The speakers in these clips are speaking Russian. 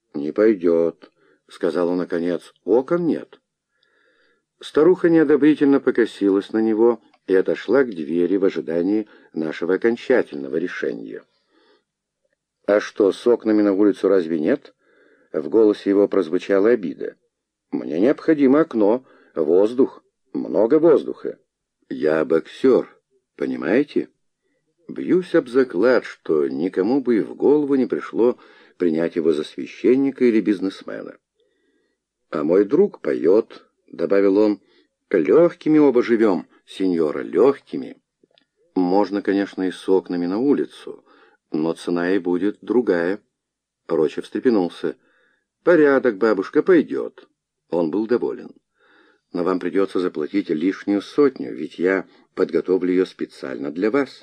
«Не пойдет», — сказал он наконец, — «окон нет». Старуха неодобрительно покосилась на него и отошла к двери в ожидании нашего окончательного решения. «А что, с окнами на улицу разве нет?» В голосе его прозвучала обида. «Мне необходимо окно, воздух, много воздуха. Я боксер, понимаете? Бьюсь об заклад, что никому бы и в голову не пришло принять его за священника или бизнесмена. А мой друг поет», — добавил он, — «легкими оба живем, сеньора, легкими. Можно, конечно, и с окнами на улицу, но цена и будет другая». Роча встрепенулся. «Порядок, бабушка, пойдет». Он был доволен. «Но вам придется заплатить лишнюю 100, ведь я подготовлю ее специально для вас».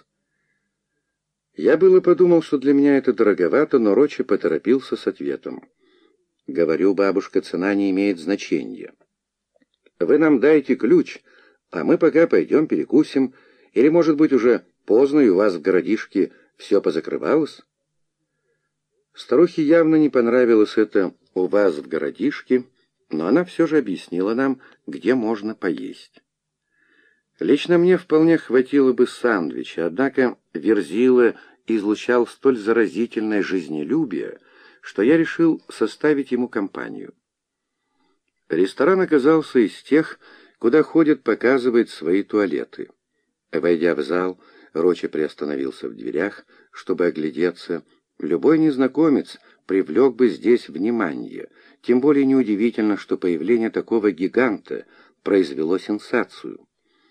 Я было подумал, что для меня это дороговато, но Роча поторопился с ответом. «Говорю, бабушка, цена не имеет значения. Вы нам дайте ключ, а мы пока пойдем перекусим, или, может быть, уже поздно, и у вас в городишке все позакрывалось?» Старухе явно не понравилось это «у вас в городишке», но она все же объяснила нам, где можно поесть. Лично мне вполне хватило бы сандвича, однако Верзила излучал столь заразительное жизнелюбие, что я решил составить ему компанию. Ресторан оказался из тех, куда ходят показывать свои туалеты. Войдя в зал, Роча приостановился в дверях, чтобы оглядеться. Любой незнакомец привлек бы здесь внимание, тем более неудивительно, что появление такого гиганта произвело сенсацию.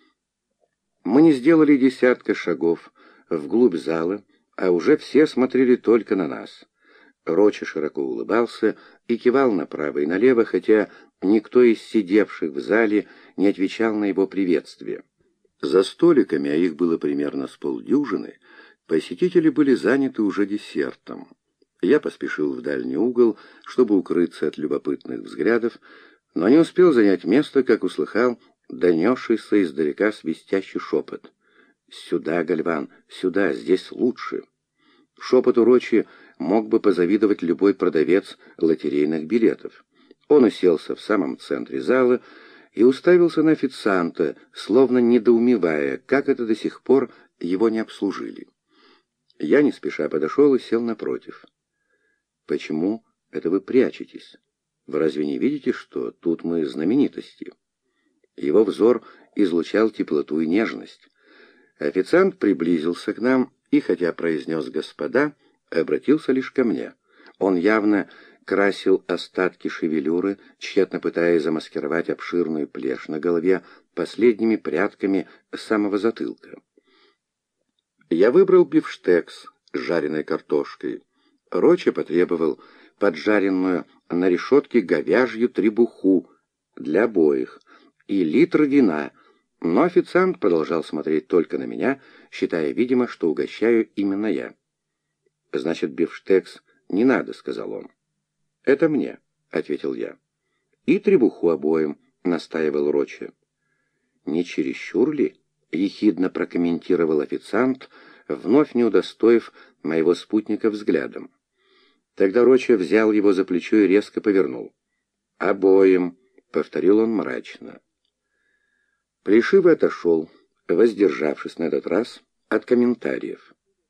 Мы не сделали десятка шагов вглубь зала, а уже все смотрели только на нас. Роча широко улыбался и кивал направо и налево, хотя никто из сидевших в зале не отвечал на его приветствие. За столиками, а их было примерно с полдюжины, посетители были заняты уже десертом. Я поспешил в дальний угол, чтобы укрыться от любопытных взглядов, но не успел занять место, как услыхал донесшийся издалека свистящий шепот. «Сюда, Гальван, сюда, здесь лучше». Шепоту Рочи мог бы позавидовать любой продавец лотерейных билетов. Он уселся в самом центре зала и уставился на официанта, словно недоумевая, как это до сих пор его не обслужили. Я не спеша подошел и сел напротив. «Почему это вы прячетесь? Вы разве не видите, что тут мы знаменитости?» Его взор излучал теплоту и нежность. Официант приблизился к нам и, хотя произнес «господа», обратился лишь ко мне. Он явно красил остатки шевелюры, тщетно пытаясь замаскировать обширную плешь на голове последними прядками самого затылка. Я выбрал бифштекс с жареной картошкой. Роча потребовал поджаренную на решетке говяжью требуху для обоих и литр вина, но официант продолжал смотреть только на меня, считая, видимо, что угощаю именно я. «Значит, бифштекс не надо», — сказал он. «Это мне», — ответил я. «И требуху обоим», — настаивал Роча. «Не чересчур ли?» — ехидно прокомментировал официант, вновь не удостоив моего спутника взглядом. Тогда Роча взял его за плечо и резко повернул. «Обоим», — повторил он мрачно. Плешивый отошел, воздержавшись на этот раз от комментариев.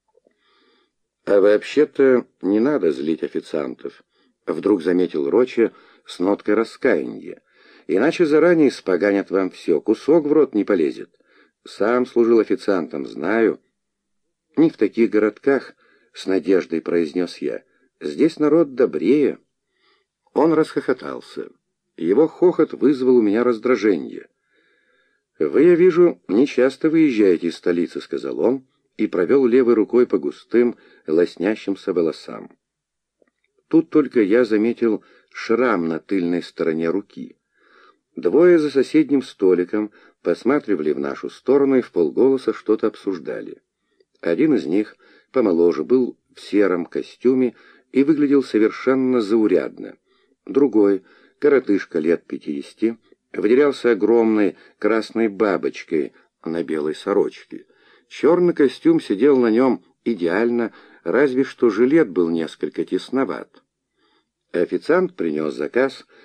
«А вообще-то не надо злить официантов», — вдруг заметил Роча с ноткой раскаяния. «Иначе заранее испоганят вам все, кусок в рот не полезет. Сам служил официантом, знаю». «Не в таких городках», — с надеждой произнес я. «Здесь народ добрее». Он расхохотался. Его хохот вызвал у меня раздражение. «Вы, я вижу, не часто выезжаете из столицы», — сказал он, и провел левой рукой по густым, лоснящимся волосам. Тут только я заметил шрам на тыльной стороне руки. Двое за соседним столиком посматривали в нашу сторону и вполголоса что-то обсуждали. Один из них, помоложе, был в сером костюме и выглядел совершенно заурядно. Другой, коротышка лет 50, выделялся огромной красной бабочкой на белой сорочке. Черный костюм сидел на нем идеально, разве что жилет был несколько тесноват. Официант принес заказ,